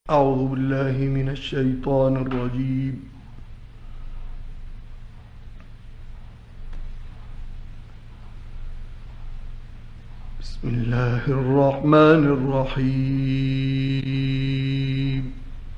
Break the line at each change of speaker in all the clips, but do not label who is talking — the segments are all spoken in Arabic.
أعوذ بالله من الشيطان الرجيم. بسم الله الرحمن الرحيم.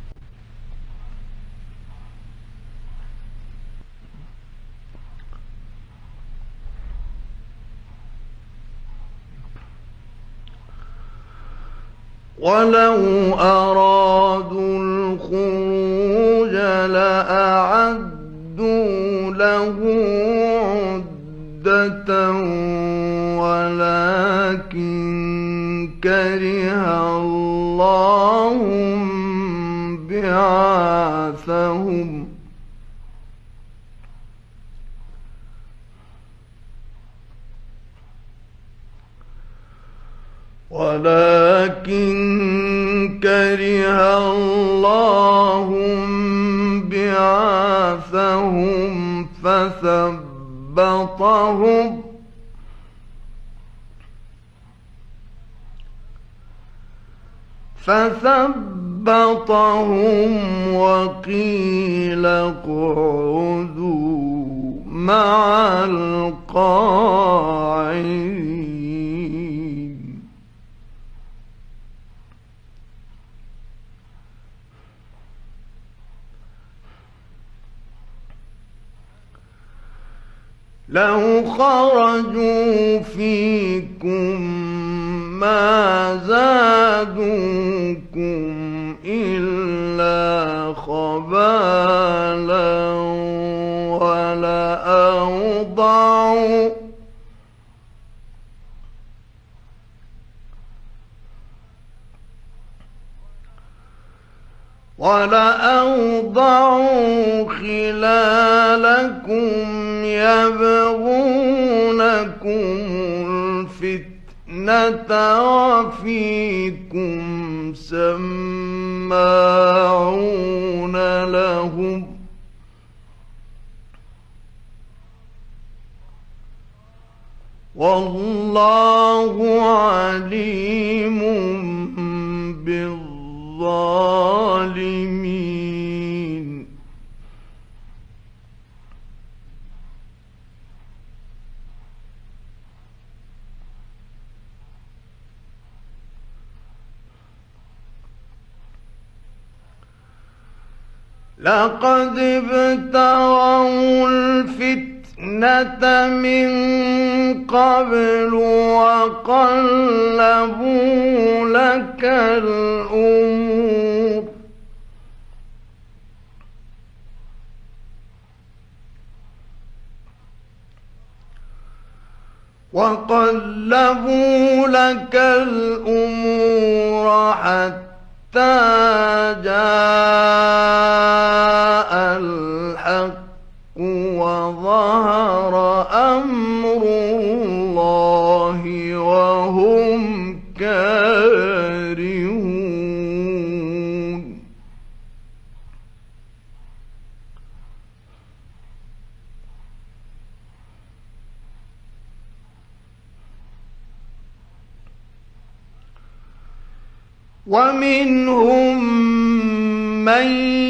ولو أرادوا الخروج لأعدوا له عدة ولكن كره الله بعاثهم فثبطهم وقيل اقعدوا مع القاعدين. لو خرجوا فيكم ما زادوكم إلا خبالا ولأوضعوا خلالكم يبغونكم الفتنة وفيكم سماعون لهم والله عليم بالظالمين. لقد ابتغوا الفتنة من قبل وقلبوا لك الأمور حتى جاء الحق وظهر أمر الله وهم كارهون. ومنهم من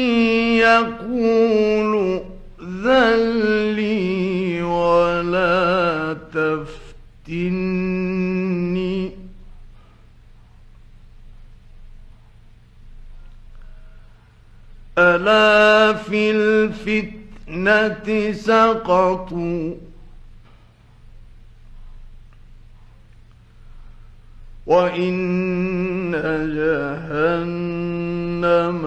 يقول ائذن لي ولا تفتني ألا في الفتنة سقطوا وإن جهنم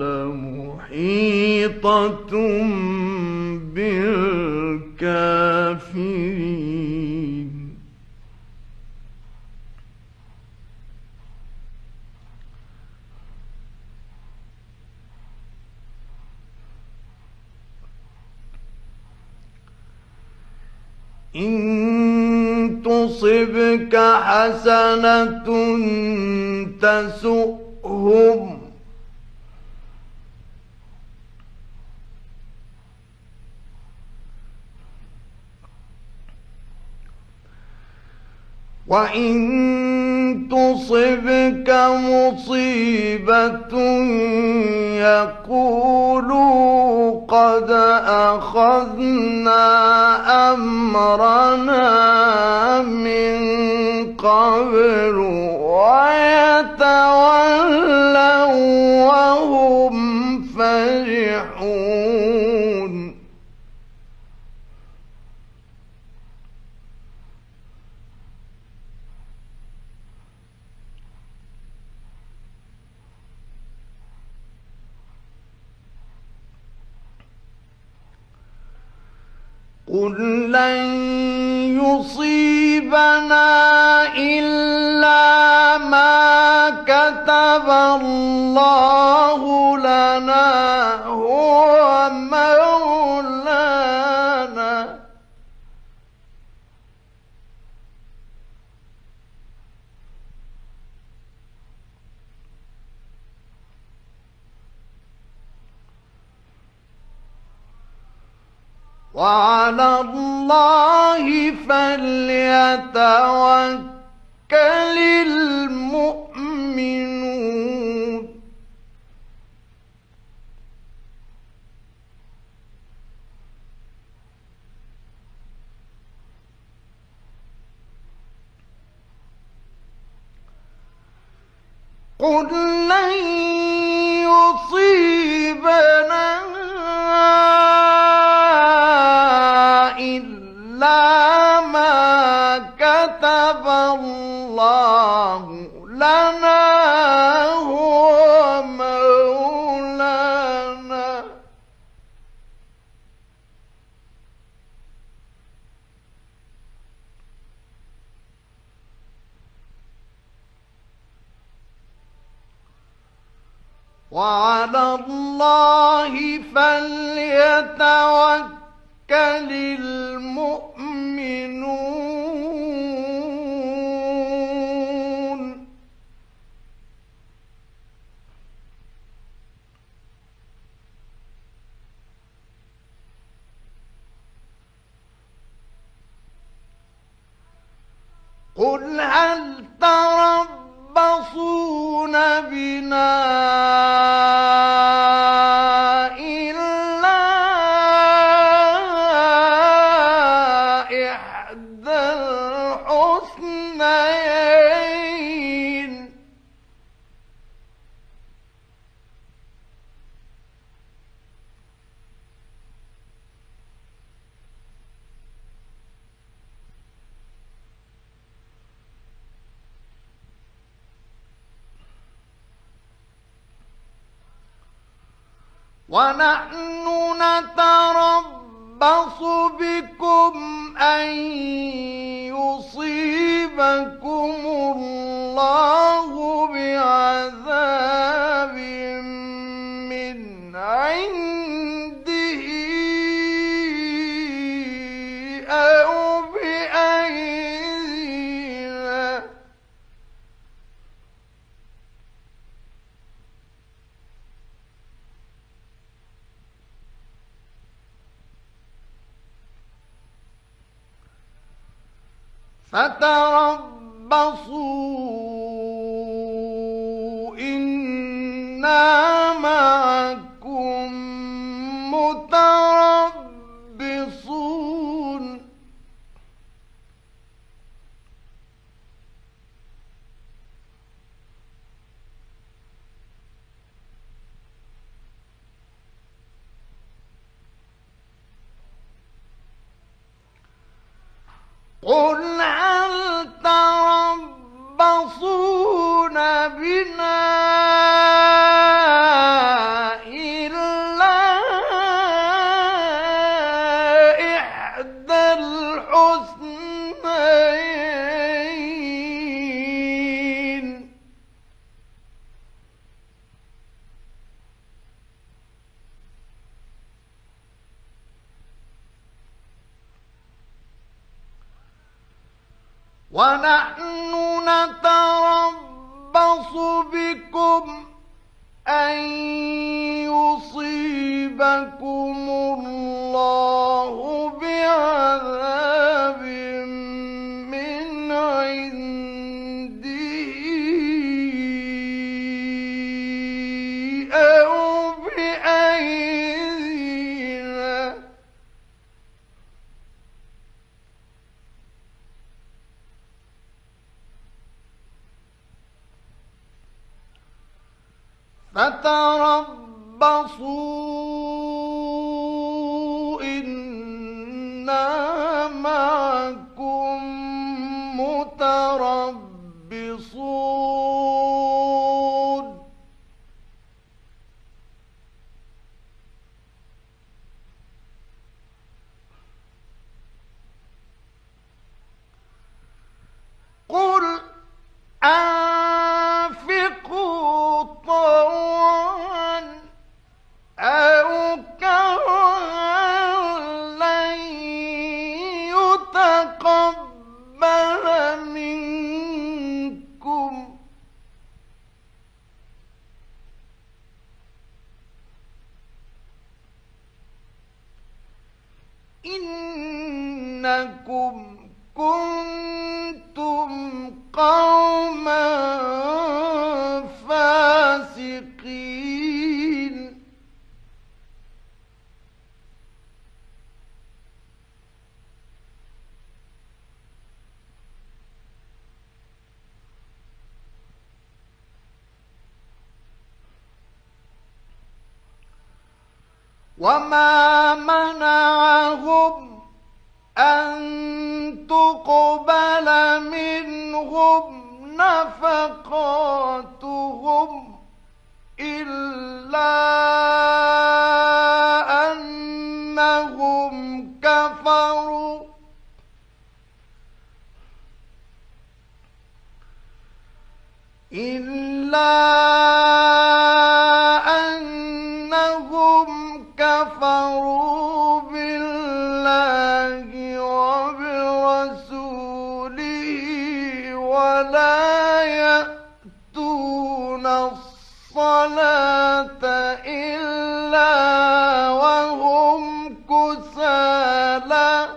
لمحيطة بالكافرين. إن تصبك حسنة تسؤهم وإن
تصبك مصيبة يقولوا قد أخذنا أمرنا من قبل ويتولوا وهم فرحون قل لن يصيبنا إلا ما كتب الله لنا هو مولانا وعلى الله فليتوكل المؤمنون قل لن يصيبنا إلا ما كتب الله لنا هو مولانا وعلى الله فليتوكل المؤمنون قل هل تربصون بنا ونحن نتربص بكم أن يصيبكم الله بعذاب من عنده أو بأيدينا فتربصوا إنا معكم متربصون قل هل تربصون بنا إلا إحدى الحسنيين ونحن نتربص بكم أن يصيبكم الله بعذاب من عنده فتربصوا إنا معكم متربصون قل أنفقوا طوعا أو كرها لن يتقبل منكم إنكم كنتم قوما فاسقين وما منعهم أن تقبل منهم نفقاتهم إلا أنهم كفروا بالله وبرسوله ولا يأتون الصلاة إلا وهم كسالى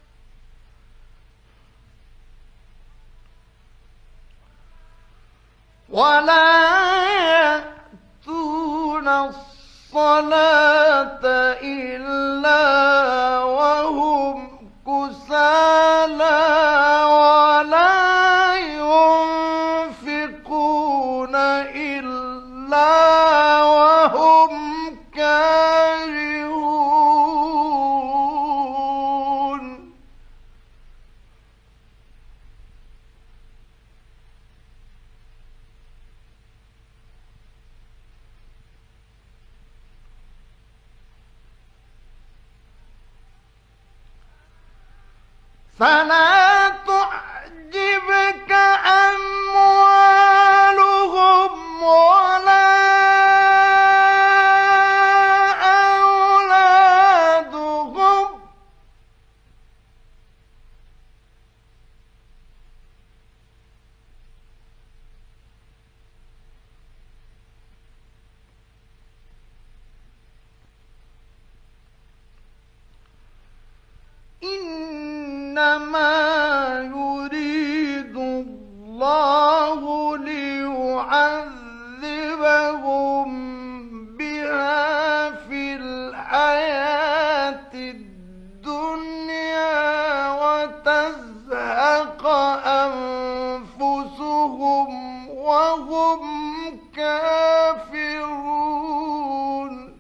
ولا ينفقون إلا وهم كارهون فلا تعجبك أموالهم ولا أولادهم إنما يريد الله ليعذبهم بها في الحياة الدنيا وتزهق أنفسهم وهم كافرون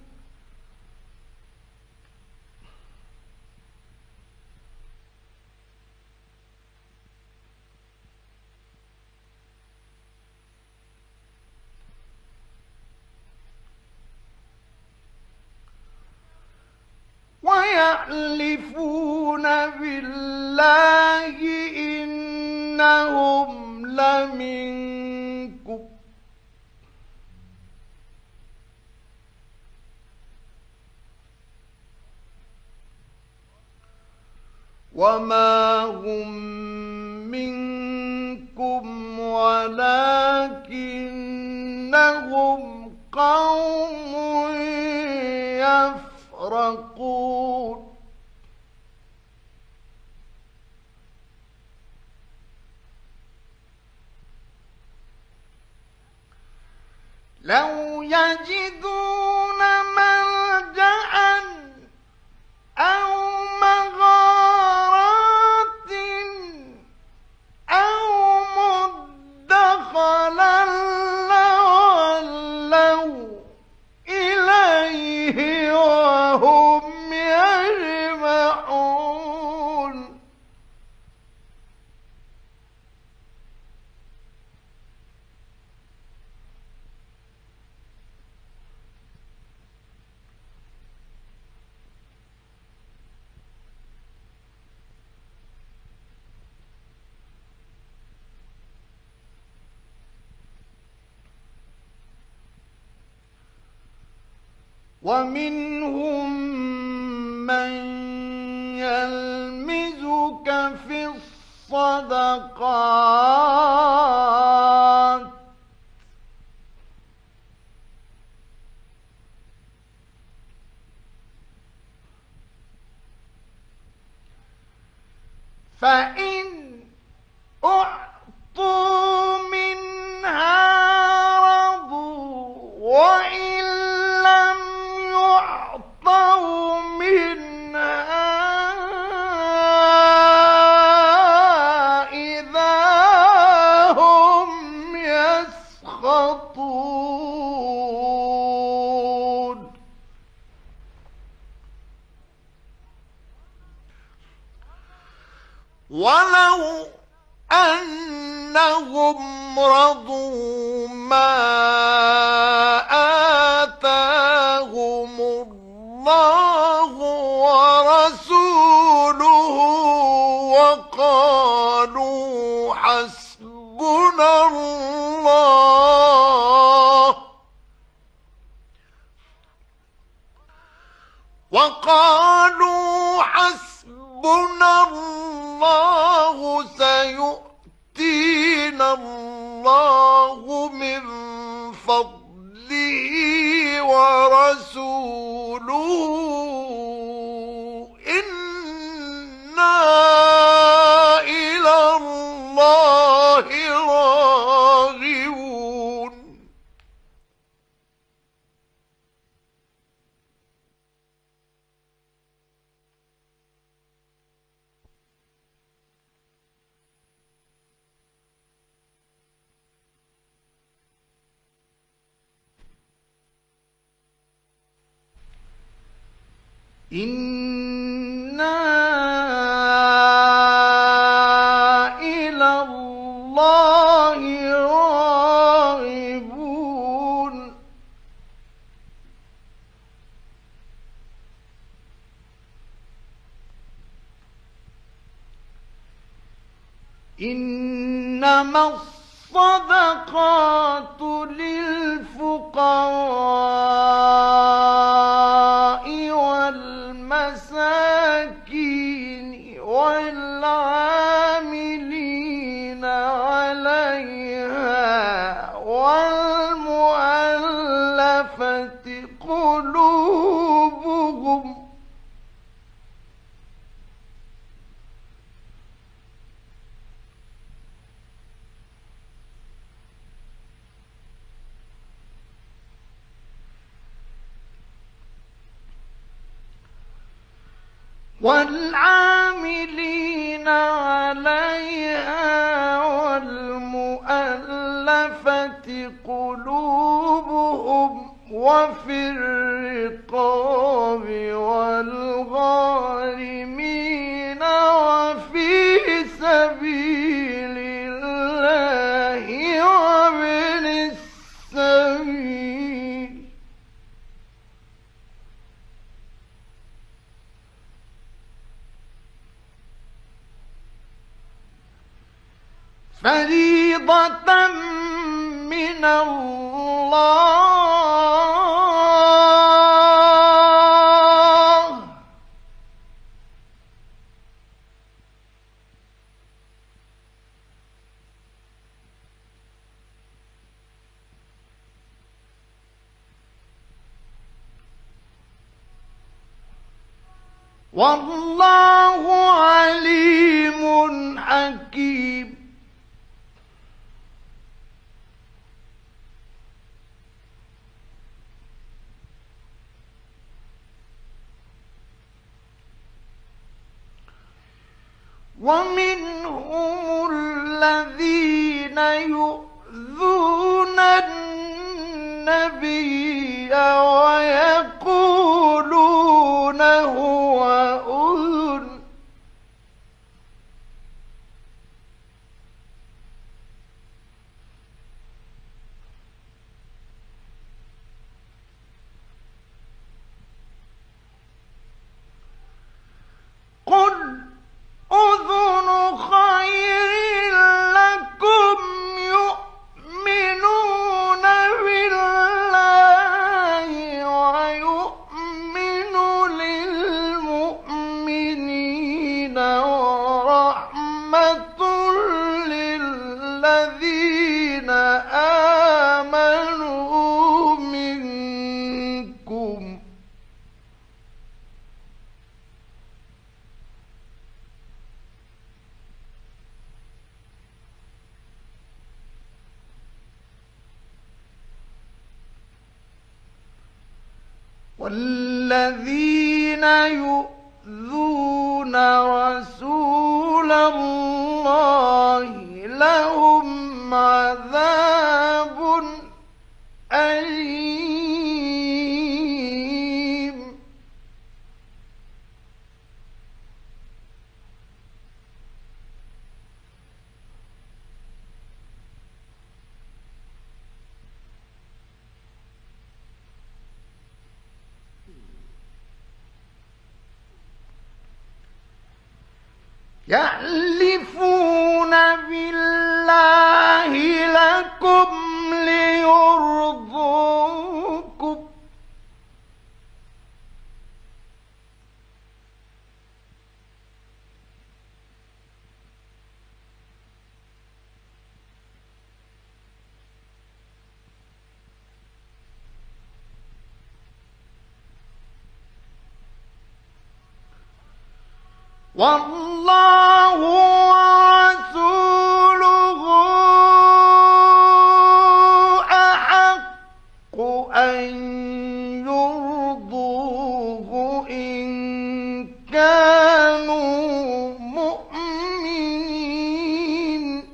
ويحلفون بالله إنهم لمنكم وما هم منكم ولكنهم قوم يفرقون لو يجدون ملجأ أو مغارات أو مدخلا لولوا ومنهم من يلمزك في الصدقات فإن أعطوا منها رضوا وإن لم يعطوا منها إذا هم يسخطون ولو أنهم رضوا ما آتاهم الله ورسوله وقالوا حسبنا الله سيؤتينا الله من فضله ورسوله إنا إلى الله راغبون إنا إلى الله راغبون إنما الصدقات للفقراء والمساكين والعاملين عليها والمؤلفة قلوبهم والعاملين عليها والمؤلفة قلوبهم وفي الرقاب والغارمين وفي سبيل الله وابن السبيل فريضة من الله والله عليم حكيم ومنهم الذين يؤذون النبي ويقولون هو أذن قل أذن خير لكم يؤمنون بالله ويؤمنون والذين يؤذون رسول الله لهم عذاب أليم. يحلفون بالله لكم ليرضوكم والله ورسوله أحق أن يرضوه إن كانوا مؤمنين.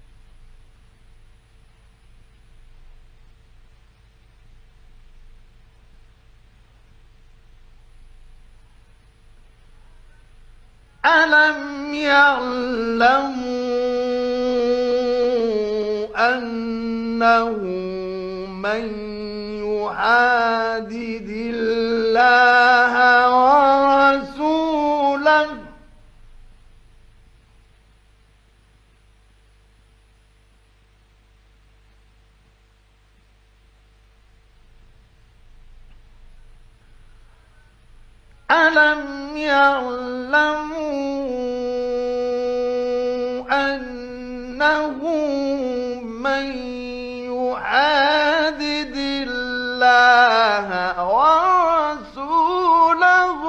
ألم يعلموا أنه من يحادد الله ورسوله ألم يعلموا أنه من يحادد الله ورسوله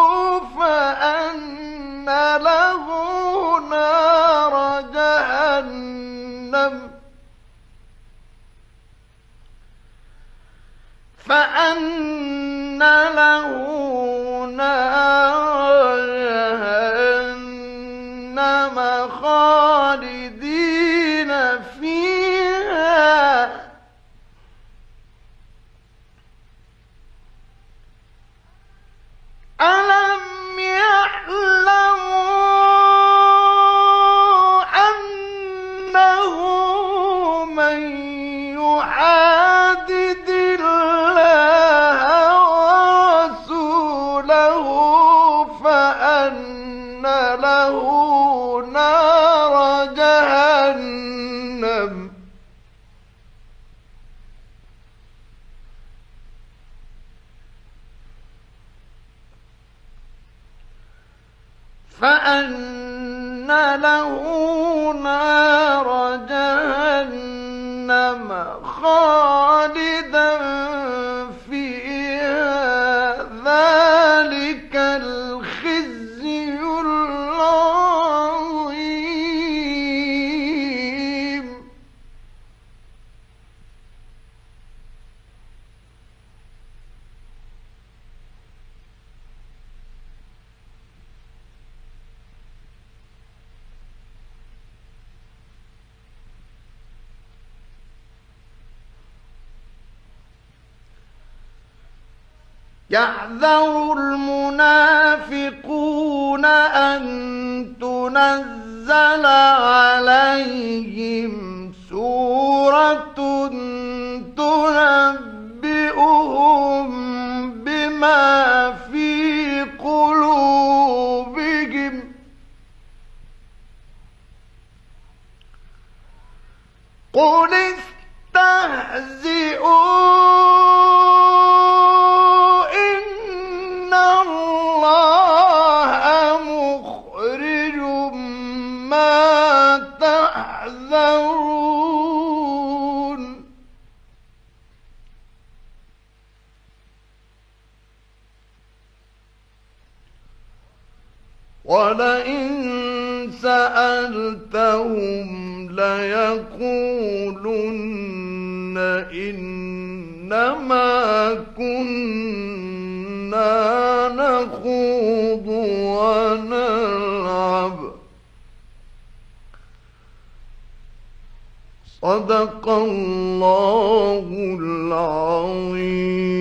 فأن له نار جهنم فأن له نار جهنم خالدين فيها ألم يعلموا أنه من يحادد الله ورسوله فأن له نار جهنم فأن له نار جهنم خالدا فيها ذلك الخزي العظيم. يحذر المنافقون أن تنزل عليهم سورة تنبئهم بما في قلوبهم قل استهزئوا إن الله مخرج ما تحذرون ولئن سألتهم ليقولن إنما كنا إلا نخوض ونلعب. صدق الله العظيم.